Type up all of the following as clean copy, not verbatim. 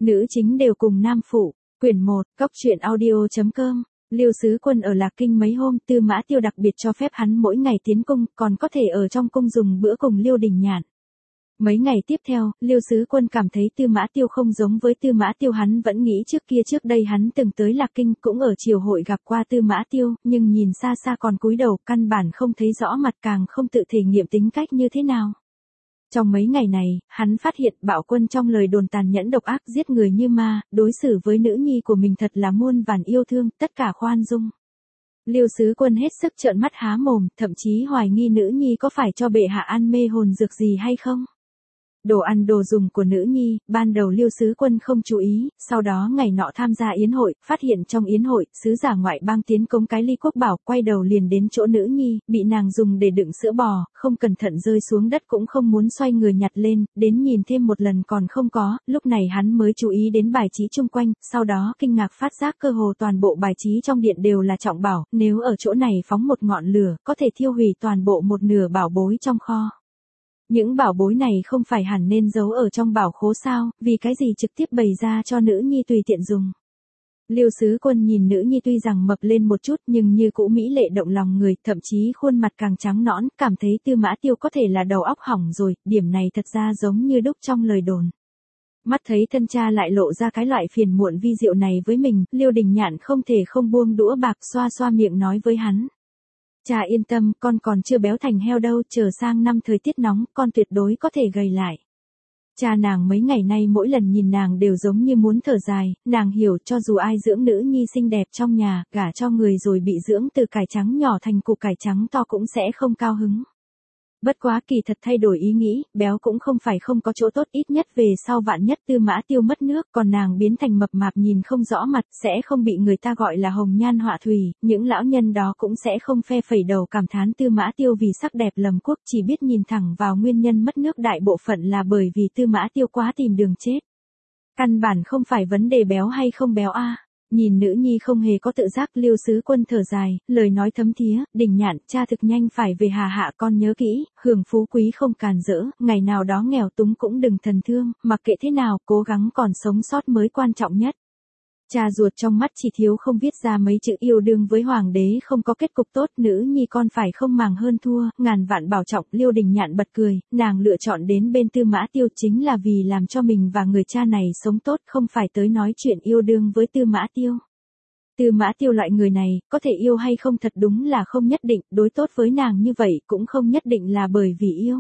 Nữ chính đều cùng nam phụ. Quyển 1, Cóc truyện audio.com. Liêu Sứ Quân ở Lạc Kinh mấy hôm, Tư Mã Tiêu đặc biệt cho phép hắn mỗi ngày tiến cung, còn có thể ở trong cung dùng bữa cùng Liêu Đình Nhạn. Mấy ngày tiếp theo, Liêu Sứ Quân cảm thấy Tư Mã Tiêu không giống với Tư Mã Tiêu hắn vẫn nghĩ trước đây hắn từng tới Lạc Kinh cũng ở triều hội gặp qua Tư Mã Tiêu, nhưng nhìn xa xa còn cúi đầu, căn bản không thấy rõ mặt càng không tự thể nghiệm tính cách như thế nào. Trong mấy ngày này, hắn phát hiện Bạo Quân trong lời đồn tàn nhẫn độc ác giết người như ma, đối xử với nữ nhi của mình thật là muôn vàn yêu thương, tất cả khoan dung. Liêu Sứ Quân hết sức trợn mắt há mồm, thậm chí hoài nghi nữ nhi có phải cho bệ hạ ăn mê hồn dược gì hay không. Đồ ăn đồ dùng của nữ nhi, ban đầu Liêu Sứ Quân không chú ý, sau đó ngày nọ tham gia yến hội, phát hiện trong yến hội, sứ giả ngoại bang tiến cống cái ly quốc bảo, quay đầu liền đến chỗ nữ nhi, bị nàng dùng để đựng sữa bò, không cẩn thận rơi xuống đất cũng không muốn xoay người nhặt lên, đến nhìn thêm một lần còn không có, lúc này hắn mới chú ý đến bài trí chung quanh, sau đó kinh ngạc phát giác cơ hồ toàn bộ bài trí trong điện đều là trọng bảo, nếu ở chỗ này phóng một ngọn lửa, có thể thiêu hủy toàn bộ một nửa bảo bối trong kho. Những bảo bối này không phải hẳn nên giấu ở trong bảo khố sao, vì cái gì trực tiếp bày ra cho nữ nhi tùy tiện dùng. Liêu Sứ Quân nhìn nữ nhi tuy rằng mập lên một chút nhưng như cũ mỹ lệ động lòng người, thậm chí khuôn mặt càng trắng nõn, cảm thấy Tư Mã Tiêu có thể là đầu óc hỏng rồi, điểm này thật ra giống như đúc trong lời đồn. Mắt thấy thân cha lại lộ ra cái loại phiền muộn vi diệu này với mình, Liêu Đình Nhạn không thể không buông đũa bạc xoa xoa miệng nói với hắn. Cha yên tâm, con còn chưa béo thành heo đâu, chờ sang năm thời tiết nóng, con tuyệt đối có thể gầy lại. Cha nàng mấy ngày nay mỗi lần nhìn nàng đều giống như muốn thở dài, nàng hiểu cho dù ai dưỡng nữ nhi xinh đẹp trong nhà, gả cho người rồi bị dưỡng từ cải trắng nhỏ thành củ cải trắng to cũng sẽ không cao hứng. Bất quá kỳ thật thay đổi ý nghĩ, béo cũng không phải không có chỗ tốt, ít nhất về sau vạn nhất Tư Mã Tiêu mất nước, còn nàng biến thành mập mạp nhìn không rõ mặt, sẽ không bị người ta gọi là hồng nhan họa thủy, những lão nhân đó cũng sẽ không phe phẩy đầu cảm thán Tư Mã Tiêu vì sắc đẹp lầm quốc, chỉ biết nhìn thẳng vào nguyên nhân mất nước đại bộ phận là bởi vì Tư Mã Tiêu quá tìm đường chết. Căn bản không phải vấn đề béo hay không béo a. Nhìn nữ nhi không hề có tự giác, Liêu Sứ Quân thở dài, lời nói thấm thía, Đình Nhạn, cha thực nhanh phải về Hà Hạ, con nhớ kỹ, hưởng phú quý không càn rỡ, ngày nào đó nghèo túng cũng đừng thần thương, mặc kệ thế nào, cố gắng còn sống sót mới quan trọng nhất. Cha ruột trong mắt chỉ thiếu không viết ra mấy chữ yêu đương với hoàng đế không có kết cục tốt, nữ nhi con phải không màng hơn thua, ngàn vạn bảo trọng. Liêu Đình Nhạn bật cười, nàng lựa chọn đến bên Tư Mã Tiêu chính là vì làm cho mình và người cha này sống tốt, không phải tới nói chuyện yêu đương với Tư Mã Tiêu. Tư Mã Tiêu loại người này, có thể yêu hay không thật đúng là không nhất định, đối tốt với nàng như vậy cũng không nhất định là bởi vì yêu.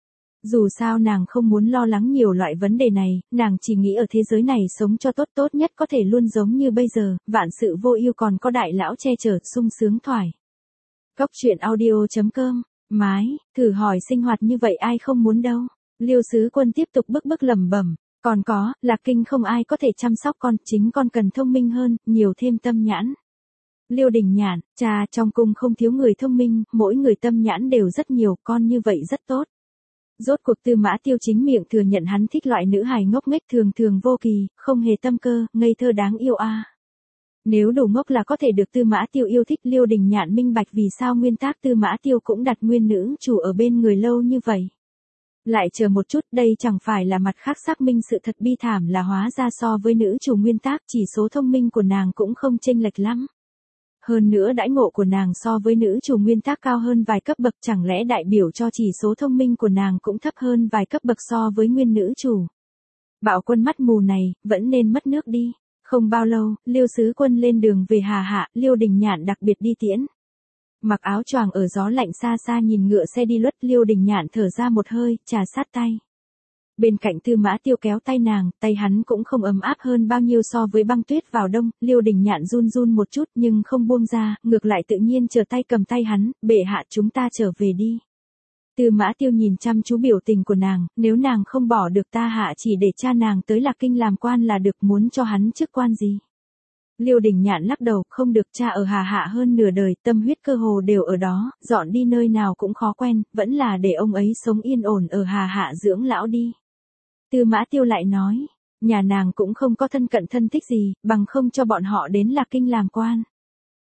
Dù sao nàng không muốn lo lắng nhiều loại vấn đề này, nàng chỉ nghĩ ở thế giới này sống cho tốt nhất có thể luôn giống như bây giờ, vạn sự vô ưu còn có đại lão che chở, sung sướng thoải. Cóc truyện audio.com, mái, thử hỏi sinh hoạt như vậy ai không muốn đâu. Liêu Sứ Quân tiếp tục bức lẩm bẩm, còn có, Lạc Kinh không ai có thể chăm sóc con, chính con cần thông minh hơn, nhiều thêm tâm nhãn. Liêu Đình Nhạn, cha trong cung không thiếu người thông minh, mỗi người tâm nhãn đều rất nhiều, con như vậy rất tốt. Rốt cuộc Tư Mã Tiêu chính miệng thừa nhận hắn thích loại nữ hài ngốc nghếch thường vô kỳ, không hề tâm cơ, ngây thơ đáng yêu a. Nếu đủ ngốc là có thể được Tư Mã Tiêu yêu thích, Liêu Đình Nhạn minh bạch vì sao nguyên tác Tư Mã Tiêu cũng đặt nguyên nữ chủ ở bên người lâu như vậy. Lại chờ một chút, đây chẳng phải là mặt khác xác minh sự thật bi thảm là hóa ra so với nữ chủ nguyên tác chỉ số thông minh của nàng cũng không chênh lệch lắm. Hơn nữa đãi ngộ của nàng so với nữ chủ nguyên tác cao hơn vài cấp bậc, chẳng lẽ đại biểu cho chỉ số thông minh của nàng cũng thấp hơn vài cấp bậc so với nguyên nữ chủ. Bạo Quân mắt mù này, vẫn nên mất nước đi. Không bao lâu, Liêu Sứ Quân lên đường về Hà Hạ, Liêu Đình Nhạn đặc biệt đi tiễn. Mặc áo choàng ở gió lạnh xa xa nhìn ngựa xe đi lướt, Liêu Đình Nhạn thở ra một hơi, trà sát tay. Bên cạnh Tư Mã Tiêu kéo tay nàng, tay hắn cũng không ấm áp hơn bao nhiêu so với băng tuyết vào đông, Liêu Đình Nhạn run một chút nhưng không buông ra, ngược lại tự nhiên trở tay cầm tay hắn, bệ hạ chúng ta trở về đi. Tư Mã Tiêu nhìn chăm chú biểu tình của nàng, nếu nàng không bỏ được ta hạ chỉ để cha nàng tới Lạc Kinh làm quan là được, muốn cho hắn chức quan gì. Liêu Đình Nhạn lắc đầu, không được, cha ở Hà Hạ hơn nửa đời, tâm huyết cơ hồ đều ở đó, dọn đi nơi nào cũng khó quen, vẫn là để ông ấy sống yên ổn ở Hà Hạ dưỡng lão đi. Tư Mã Tiêu lại nói, nhà nàng cũng không có thân cận thân thích gì, bằng không cho bọn họ đến Lạc Kinh làm quan.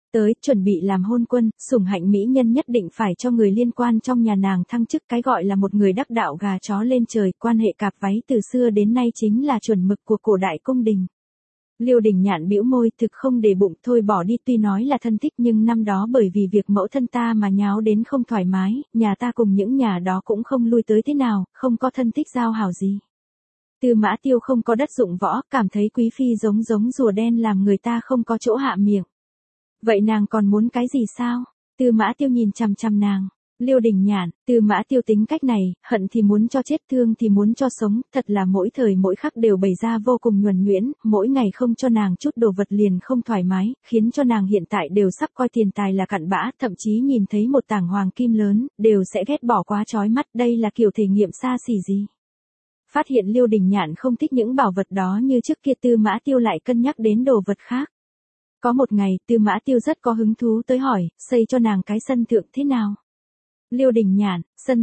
Tới, chuẩn bị làm hôn quân, sủng hạnh mỹ nhân nhất định phải cho người liên quan trong nhà nàng thăng chức, cái gọi là một người đắc đạo gà chó lên trời, quan hệ cạp váy từ xưa đến nay chính là chuẩn mực của cổ đại cung đình. Liêu Đình Nhạn bĩu môi, thực không để bụng, thôi bỏ đi, tuy nói là thân thích nhưng năm đó bởi vì việc mẫu thân ta mà nháo đến không thoải mái, nhà ta cùng những nhà đó cũng không lui tới thế nào, không có thân thích giao hảo gì. Tư Mã Tiêu không có đất dụng võ, cảm thấy quý phi giống rùa đen làm người ta không có chỗ hạ miệng. Vậy nàng còn muốn cái gì sao? Tư Mã Tiêu nhìn chằm chằm nàng. Liêu Đình Nhạn, Tư Mã Tiêu tính cách này, hận thì muốn cho chết, thương thì muốn cho sống, thật là mỗi thời mỗi khắc đều bày ra vô cùng nhuần nhuyễn, mỗi ngày không cho nàng chút đồ vật liền không thoải mái, khiến cho nàng hiện tại đều sắp coi tiền tài là cặn bã, thậm chí nhìn thấy một tảng hoàng kim lớn, đều sẽ ghét bỏ quá chói mắt, đây là kiểu thể nghiệm xa xỉ gì. Phát hiện Liêu Đình Nhạn không thích những bảo vật đó như trước kia, Tư Mã Tiêu lại cân nhắc đến đồ vật khác. Có một ngày, Tư Mã Tiêu rất có hứng thú tới hỏi, xây cho nàng cái sân thượng thế nào? Liêu Đình Nhạn,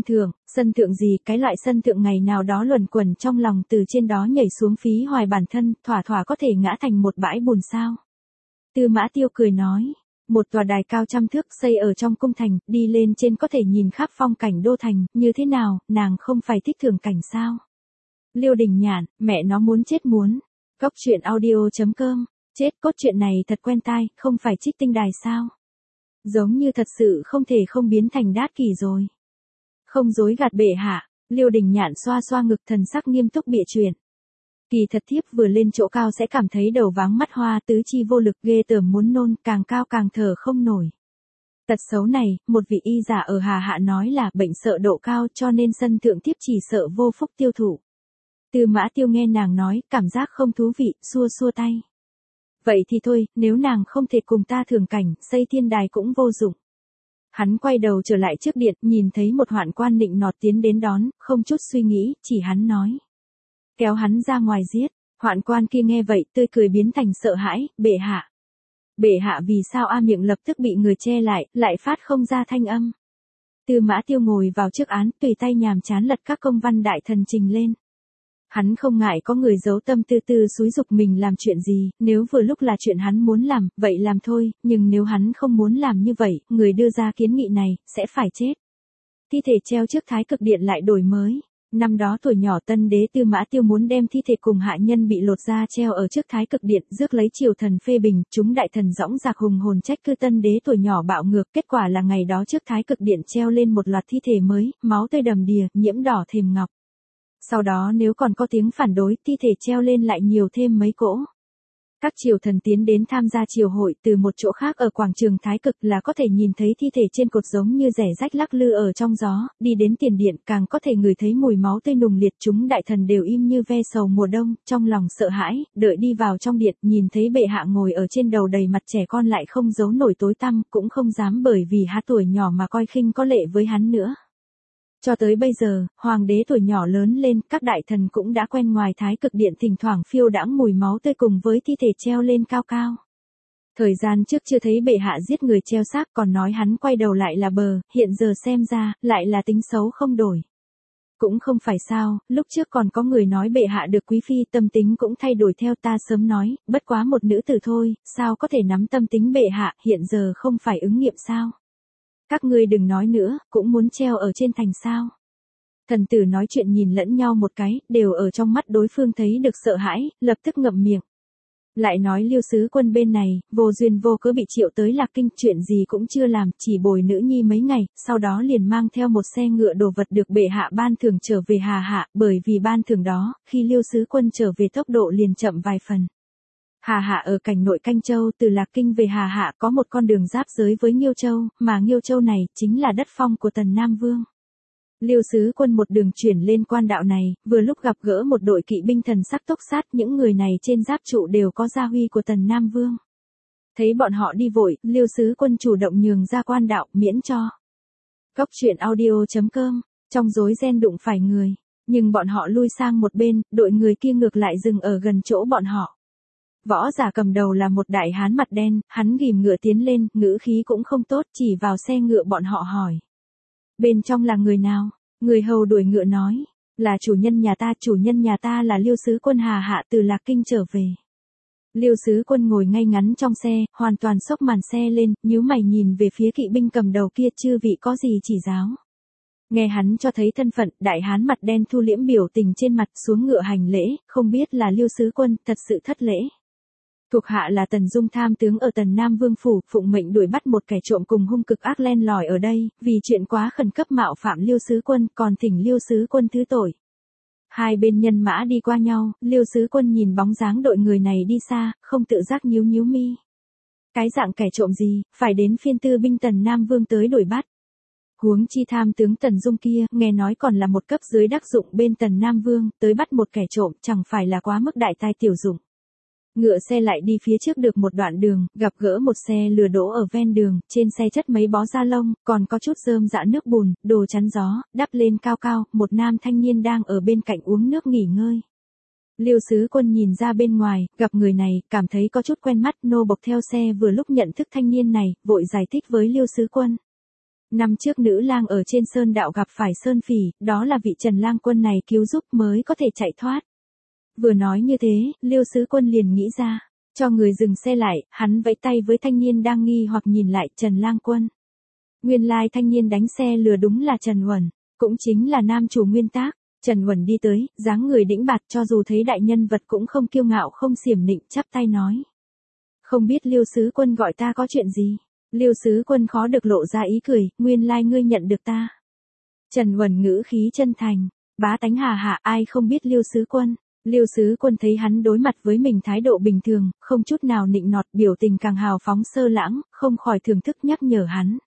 sân thượng gì, cái loại sân thượng ngày nào đó luẩn quẩn trong lòng, từ trên đó nhảy xuống phí hoài bản thân, thỏa có thể ngã thành một bãi bùn sao? Tư Mã Tiêu cười nói, một tòa đài cao trăm thước xây ở trong cung thành, đi lên trên có thể nhìn khắp phong cảnh đô thành, như thế nào, nàng không phải thích thưởng cảnh sao? Liêu Đình Nhạn, mẹ nó muốn chết muốn. Góc truyện audio.com, chết, cốt truyện này thật quen tai, không phải Trích Tinh Đài sao? Giống như thật sự không thể không biến thành Đát Kỷ rồi. Không dối gạt bệ hạ, Liêu Đình Nhạn xoa xoa ngực, thần sắc nghiêm túc bịa chuyện. Kỳ thật thiếp vừa lên chỗ cao sẽ cảm thấy đầu váng mắt hoa, tứ chi vô lực, ghê tởm muốn nôn, càng cao càng thở không nổi. Tật xấu này, một vị y giả ở Hà Hạ nói là bệnh sợ độ cao, cho nên sân thượng thiếp chỉ sợ vô phúc tiêu thụ. Tư Mã Tiêu nghe nàng nói, cảm giác không thú vị, xua xua tay. Vậy thì thôi, nếu nàng không thể cùng ta thưởng cảnh, xây thiên đài cũng vô dụng. Hắn quay đầu trở lại trước điện, nhìn thấy một hoạn quan nịnh nọt tiến đến đón, không chút suy nghĩ, chỉ hắn nói. Kéo hắn ra ngoài giết, hoạn quan kia nghe vậy, tươi cười biến thành sợ hãi, bệ hạ. Bệ hạ vì sao, miệng lập tức bị người che lại phát không ra thanh âm. Tư Mã Tiêu ngồi vào trước án, tùy tay nhàm chán lật các công văn đại thần trình lên. Hắn không ngại có người giấu tâm tư xúi giục mình làm chuyện gì, nếu vừa lúc là chuyện hắn muốn làm, vậy làm thôi, nhưng nếu hắn không muốn làm như vậy, người đưa ra kiến nghị này, sẽ phải chết. Thi thể treo trước Thái Cực Điện lại đổi mới. Năm đó tuổi nhỏ tân đế Tư Mã Tiêu muốn đem thi thể cùng hạ nhân bị lột ra treo ở trước Thái Cực Điện, rước lấy triều thần phê bình, chúng đại thần dõng dạc hùng hồn trách cứ tân đế tuổi nhỏ bạo ngược, kết quả là ngày đó trước Thái Cực Điện treo lên một loạt thi thể mới, máu tươi đầm đìa, nhiễm đỏ thềm ngọc. Sau đó nếu còn có tiếng phản đối, thi thể treo lên lại nhiều thêm mấy cỗ. Các triều thần tiến đến tham gia triều hội, từ một chỗ khác ở quảng trường Thái Cực là có thể nhìn thấy thi thể trên cột giống như rẻ rách lắc lư ở trong gió, đi đến tiền điện càng có thể ngửi thấy mùi máu tươi nùng liệt, chúng đại thần đều im như ve sầu mùa đông, trong lòng sợ hãi, đợi đi vào trong điện, nhìn thấy bệ hạ ngồi ở trên đầu đầy mặt trẻ con lại không giấu nổi tối tăm, cũng không dám bởi vì hắn tuổi nhỏ mà coi khinh có lệ với hắn nữa. Cho tới bây giờ, hoàng đế tuổi nhỏ lớn lên, các đại thần cũng đã quen ngoài Thái Cực Điện thỉnh thoảng phiêu đãng mùi máu tươi cùng với thi thể treo lên cao cao. Thời gian trước chưa thấy bệ hạ giết người treo xác, còn nói hắn quay đầu lại là bờ, hiện giờ xem ra, lại là tính xấu không đổi. Cũng không phải sao, lúc trước còn có người nói bệ hạ được quý phi, tâm tính cũng thay đổi theo, ta sớm nói, bất quá một nữ tử thôi, sao có thể nắm tâm tính bệ hạ, hiện giờ không phải ứng nghiệm sao? Các ngươi đừng nói nữa, cũng muốn treo ở trên thành sao? Thần tử nói chuyện nhìn lẫn nhau một cái, đều ở trong mắt đối phương thấy được sợ hãi, lập tức ngậm miệng. Lại nói Liêu sứ quân bên này, vô duyên vô cớ bị triệu tới Lạc Kinh, chuyện gì cũng chưa làm, chỉ bồi nữ nhi mấy ngày, sau đó liền mang theo một xe ngựa đồ vật được bệ hạ ban thưởng trở về Hà Hạ, bởi vì ban thưởng đó, khi Liêu sứ quân trở về tốc độ liền chậm vài phần. Hà Hạ ở cảnh nội Canh Châu, từ Lạc Kinh về Hà Hạ có một con đường giáp giới với Nghiêu Châu, mà Nghiêu Châu này chính là đất phong của Tần Nam Vương. Liêu sứ quân một đường chuyển lên quan đạo này, vừa lúc gặp gỡ một đội kỵ binh thần sắc tốc sát, những người này trên giáp trụ đều có gia huy của Tần Nam Vương. Thấy bọn họ đi vội, Liêu sứ quân chủ động nhường ra quan đạo, miễn cho. Góc truyện audio.com, trong rối ren đụng phải người, nhưng bọn họ lui sang một bên, đội người kia ngược lại dừng ở gần chỗ bọn họ. Võ giả cầm đầu là một đại hán mặt đen, hắn ghìm ngựa tiến lên, ngữ khí cũng không tốt, chỉ vào xe ngựa bọn họ hỏi. Bên trong là người nào? Người hầu đuổi ngựa nói, là chủ nhân nhà ta là Liêu sứ quân Hà Hạ từ Lạc Kinh trở về. Liêu Sứ Quân ngồi ngay ngắn trong xe, hoàn toàn xốc màn xe lên, nhíu mày nhìn về phía kỵ binh cầm đầu kia, chư vị có gì chỉ giáo. Nghe hắn cho thấy thân phận, đại hán mặt đen thu liễm biểu tình trên mặt, xuống ngựa hành lễ, không biết là Liêu Sứ Quân, thật sự thất lễ. Thuộc hạ là Tần Dung tham tướng ở Tần Nam Vương phủ, phụng mệnh đuổi bắt một kẻ trộm cùng hung cực ác len lỏi ở đây, vì chuyện quá khẩn cấp mạo phạm Liêu Sứ Quân, còn thỉnh Liêu Sứ Quân thứ tội. Hai bên nhân mã đi qua nhau, Liêu Sứ Quân nhìn bóng dáng đội người này đi xa, không tự giác nhíu nhíu mi. Cái dạng kẻ trộm gì, phải đến phiên tư binh Tần Nam Vương tới đuổi bắt. Huống chi tham tướng Tần Dung kia, nghe nói còn là một cấp dưới đắc dụng bên Tần Nam Vương, tới bắt một kẻ trộm, chẳng phải là quá mức đại tai tiểu dụng. Ngựa xe lại đi phía trước được một đoạn đường, gặp gỡ một xe lừa đỗ ở ven đường, trên xe chất mấy bó da lông, còn có chút rơm rạ nước bùn, đồ chắn gió, đắp lên cao cao, một nam thanh niên đang ở bên cạnh uống nước nghỉ ngơi. Liêu Sứ Quân nhìn ra bên ngoài, gặp người này, cảm thấy có chút quen mắt, nô bộc theo xe vừa lúc nhận thức thanh niên này, vội giải thích với Liêu Sứ Quân. Năm trước nữ lang ở trên sơn đạo gặp phải sơn phỉ, đó là vị Trần lang quân này cứu giúp mới có thể chạy thoát. Vừa nói như thế, Liêu Sứ Quân liền nghĩ ra, cho người dừng xe lại, hắn vẫy tay với thanh niên đang nghi hoặc nhìn lại Trần lang quân. Nguyên lai thanh niên đánh xe lừa đúng là Trần Huẩn, cũng chính là nam chủ Nguyên Tác. Trần Huẩn đi tới, dáng người đĩnh bạt, cho dù thấy đại nhân vật cũng không kiêu ngạo không xiểm nịnh, chắp tay nói. Không biết Liêu Sứ Quân gọi ta có chuyện gì? Liêu Sứ Quân khó được lộ ra ý cười, nguyên lai ngươi nhận được ta. Trần Huẩn ngữ khí chân thành, bá tánh hà hạ, ai không biết Liêu Sứ Quân. Liêu Sứ Quân thấy hắn đối mặt với mình thái độ bình thường, không chút nào nịnh nọt, biểu tình càng hào phóng sơ lãng, không khỏi thưởng thức nhắc nhở hắn.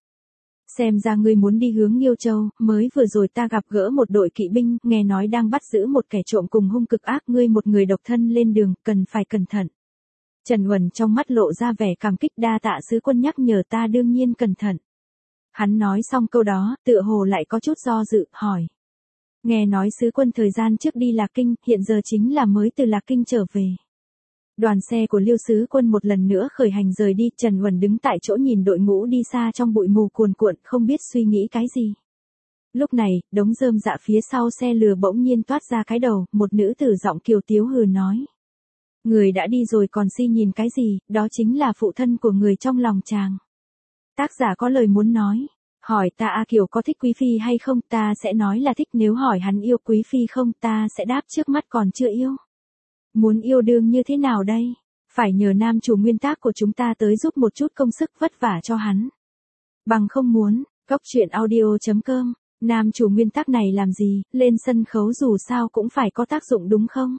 Xem ra ngươi muốn đi hướng Nghiêu Châu, mới vừa rồi ta gặp gỡ một đội kỵ binh, nghe nói đang bắt giữ một kẻ trộm cùng hung cực ác, ngươi một người độc thân lên đường, cần phải cẩn thận. Trần Huẩn trong mắt lộ ra vẻ cảm kích, đa tạ Sứ Quân nhắc nhở, ta đương nhiên cẩn thận. Hắn nói xong câu đó, tựa hồ lại có chút do dự, hỏi. Nghe nói Sứ Quân thời gian trước đi Lạc Kinh, hiện giờ chính là mới từ Lạc Kinh trở về. Đoàn xe của Liêu Sứ Quân một lần nữa khởi hành rời đi, Trần Huẩn đứng tại chỗ nhìn đội ngũ đi xa trong bụi mù cuồn cuộn, không biết suy nghĩ cái gì. Lúc này, đống rơm rạ phía sau xe lừa bỗng nhiên toát ra cái đầu, một nữ tử giọng kiều tiếu hừ nói. Người đã đi rồi còn si nhìn cái gì, đó chính là phụ thân của người trong lòng chàng. Tác giả có lời muốn nói. Hỏi ta A Kiều có thích Quý Phi hay không, ta sẽ nói là thích, nếu hỏi hắn yêu Quý Phi không, ta sẽ đáp trước mắt còn chưa yêu. Muốn yêu đương như thế nào đây? Phải nhờ nam chủ Nguyên Tác của chúng ta tới giúp một chút công sức vất vả cho hắn. Bằng không muốn, góc truyện audio.com, nam chủ Nguyên Tác này làm gì, lên sân khấu dù sao cũng phải có tác dụng đúng không?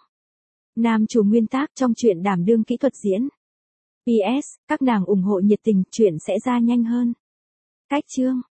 Nam chủ Nguyên Tác trong truyện đảm đương kỹ thuật diễn. PS, các nàng ủng hộ nhiệt tình, truyện sẽ ra nhanh hơn. Cách chương